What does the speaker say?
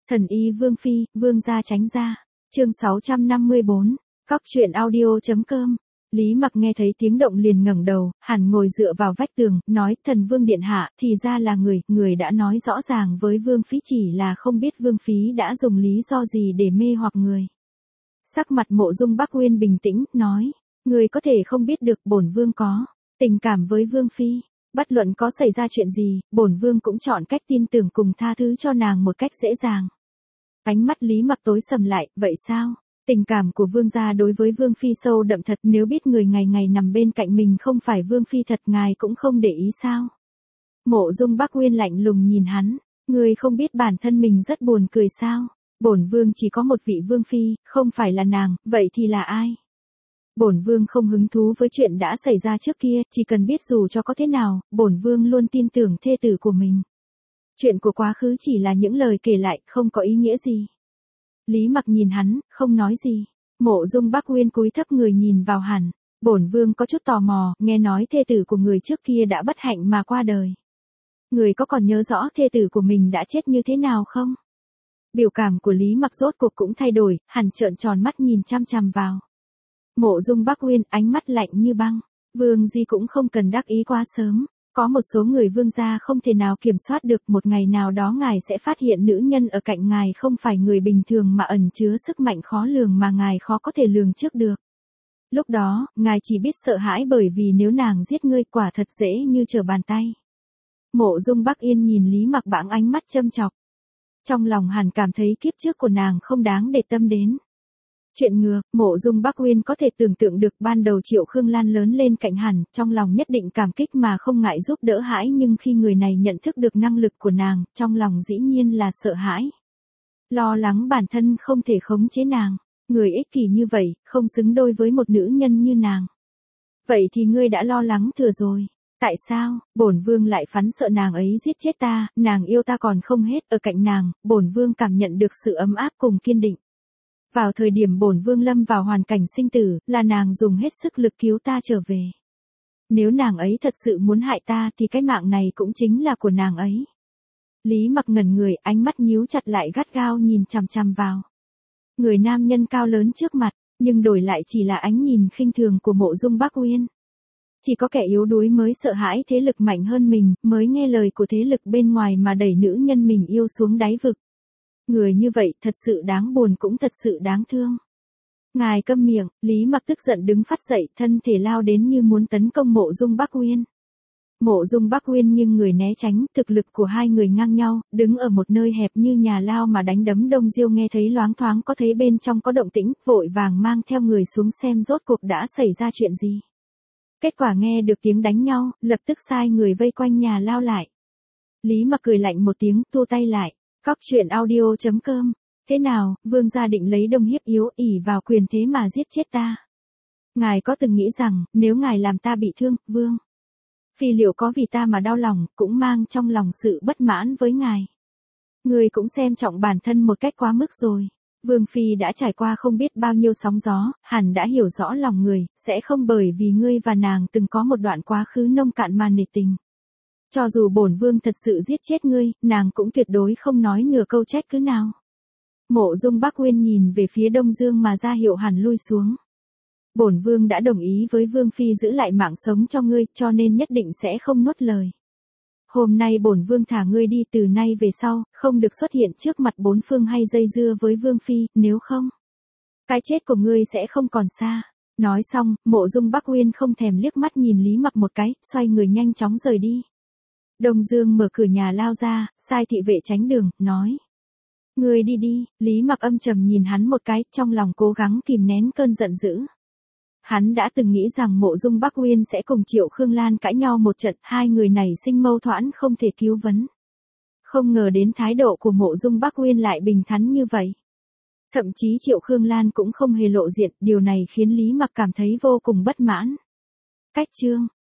Thần y Vương Phi, Vương gia tránh ra. Chương 654, Cóc truyện audio.com. Lý Mặc nghe thấy tiếng động liền ngẩng đầu, hẳn ngồi dựa vào vách tường, nói: Thần Vương điện hạ, thì ra là người đã nói rõ ràng với Vương Phi, chỉ là không biết Vương Phi đã dùng lý do gì để mê hoặc người. Sắc mặt Mộ Dung Bắc Uyên bình tĩnh, nói: Người có thể không biết được, bổn Vương có tình cảm với Vương Phi. Bất luận có xảy ra chuyện gì, bổn Vương cũng chọn cách tin tưởng cùng tha thứ cho nàng một cách dễ dàng. Ánh mắt Lý Mặc tối sầm lại, vậy sao? Tình cảm của Vương gia đối với Vương Phi sâu đậm thật, nếu biết người ngày ngày nằm bên cạnh mình không phải Vương Phi thật, ngài cũng không để ý sao? Mộ Dung Bắc Uyên lạnh lùng nhìn hắn: Người không biết bản thân mình rất buồn cười sao? Bổn Vương chỉ có một vị Vương Phi, không phải là nàng, vậy thì là ai? Bổn Vương không hứng thú với chuyện đã xảy ra trước kia, chỉ cần biết dù cho có thế nào, bổn Vương luôn tin tưởng thê tử của mình. Chuyện của quá khứ chỉ là những lời kể lại, không có ý nghĩa gì. Lý Mặc nhìn hắn, không nói gì. Mộ Dung Bắc Uyên cúi thấp người nhìn vào hắn. Bổn Vương có chút tò mò, nghe nói thê tử của người trước kia đã bất hạnh mà qua đời. Người có còn nhớ rõ thê tử của mình đã chết như thế nào không? Biểu cảm của Lý Mặc rốt cuộc cũng thay đổi, hắn trợn tròn mắt nhìn chăm chăm vào Mộ Dung Bắc Uyên, ánh mắt lạnh như băng. Vương Di cũng không cần đắc ý quá sớm. Có một số người Vương gia không thể nào kiểm soát được, một ngày nào đó ngài sẽ phát hiện nữ nhân ở cạnh ngài không phải người bình thường mà ẩn chứa sức mạnh khó lường mà ngài khó có thể lường trước được. Lúc đó, ngài chỉ biết sợ hãi, bởi vì nếu nàng giết ngươi quả thật dễ như trở bàn tay. Mộ Dung Bắc Yên nhìn Lý Mặc bãng ánh mắt châm chọc. Trong lòng hắn cảm thấy kiếp trước của nàng không đáng để tâm đến. Chuyện ngược, Mộ Dung Bắc Uyên có thể tưởng tượng được ban đầu Triệu Khương Lan lớn lên cạnh hắn, trong lòng nhất định cảm kích mà không ngại giúp đỡ hãi, nhưng khi người này nhận thức được năng lực của nàng, trong lòng dĩ nhiên là sợ hãi. Lo lắng bản thân không thể khống chế nàng, người ích kỷ như vậy, không xứng đôi với một nữ nhân như nàng. Vậy thì ngươi đã lo lắng thừa rồi. Tại sao, bổn Vương lại phán sợ nàng ấy giết chết ta, nàng yêu ta còn không hết, ở cạnh nàng, bổn Vương cảm nhận được sự ấm áp cùng kiên định. Vào thời điểm bổn Vương lâm vào hoàn cảnh sinh tử, là nàng dùng hết sức lực cứu ta trở về. Nếu nàng ấy thật sự muốn hại ta thì cái mạng này cũng chính là của nàng ấy. Lý Mặc ngẩn người, ánh mắt nhíu chặt lại gắt gao nhìn chằm chằm vào người nam nhân cao lớn trước mặt, nhưng đổi lại chỉ là ánh nhìn khinh thường của Mộ Dung Bắc Uyên. Chỉ có kẻ yếu đuối mới sợ hãi thế lực mạnh hơn mình, mới nghe lời của thế lực bên ngoài mà đẩy nữ nhân mình yêu xuống đáy vực. Người như vậy thật sự đáng buồn cũng thật sự đáng thương. Ngài câm miệng, Lý Mặc tức giận đứng phát dậy, thân thể lao đến như muốn tấn công Mộ Dung Bắc Uyên. Mộ Dung Bắc Uyên nhưng người né tránh, thực lực của hai người ngang nhau, đứng ở một nơi hẹp như nhà lao mà đánh đấm. Đông Diêu nghe thấy loáng thoáng có thấy bên trong có động tĩnh, vội vàng mang theo người xuống xem rốt cuộc đã xảy ra chuyện gì. Kết quả nghe được tiếng đánh nhau, lập tức sai người vây quanh nhà lao lại. Lý Mặc cười lạnh một tiếng, thu tay lại. Cóc truyện audio.com. Thế nào, Vương gia định lấy đông hiếp yếu, ỷ vào quyền thế mà giết chết ta? Ngài có từng nghĩ rằng, nếu ngài làm ta bị thương, Vương Phi liệu có vì ta mà đau lòng, cũng mang trong lòng sự bất mãn với ngài? Người cũng xem trọng bản thân một cách quá mức rồi. Vương Phi đã trải qua không biết bao nhiêu sóng gió, hẳn đã hiểu rõ lòng người, sẽ không bởi vì ngươi và nàng từng có một đoạn quá khứ nông cạn mà nể tình. Cho dù bổn Vương thật sự giết chết ngươi, nàng cũng tuyệt đối không nói nửa câu trách cứ nào. Mộ Dung Bắc Uyên nhìn về phía Đông Dương mà ra hiệu hắn lui xuống. Bổn Vương đã đồng ý với Vương Phi giữ lại mạng sống cho ngươi, cho nên nhất định sẽ không nuốt lời. Hôm nay bổn Vương thả ngươi đi, từ nay về sau, không được xuất hiện trước mặt bốn phương hay dây dưa với Vương Phi, nếu không, cái chết của ngươi sẽ không còn xa. Nói xong, Mộ Dung Bắc Uyên không thèm liếc mắt nhìn Lý Mặc một cái, xoay người nhanh chóng rời đi. Đông Dương mở cửa nhà lao ra, sai thị vệ tránh đường, nói: Ngươi đi đi. Lý Mặc âm trầm nhìn hắn một cái, trong lòng cố gắng kìm nén cơn giận dữ. Hắn đã từng nghĩ rằng Mộ Dung Bắc Uyên sẽ cùng Triệu Khương Lan cãi nhau một trận, hai người này sinh mâu thuẫn không thể cứu vấn. Không ngờ đến thái độ của Mộ Dung Bắc Uyên lại bình thản như vậy. Thậm chí Triệu Khương Lan cũng không hề lộ diện, điều này khiến Lý Mặc cảm thấy vô cùng bất mãn. Cách chương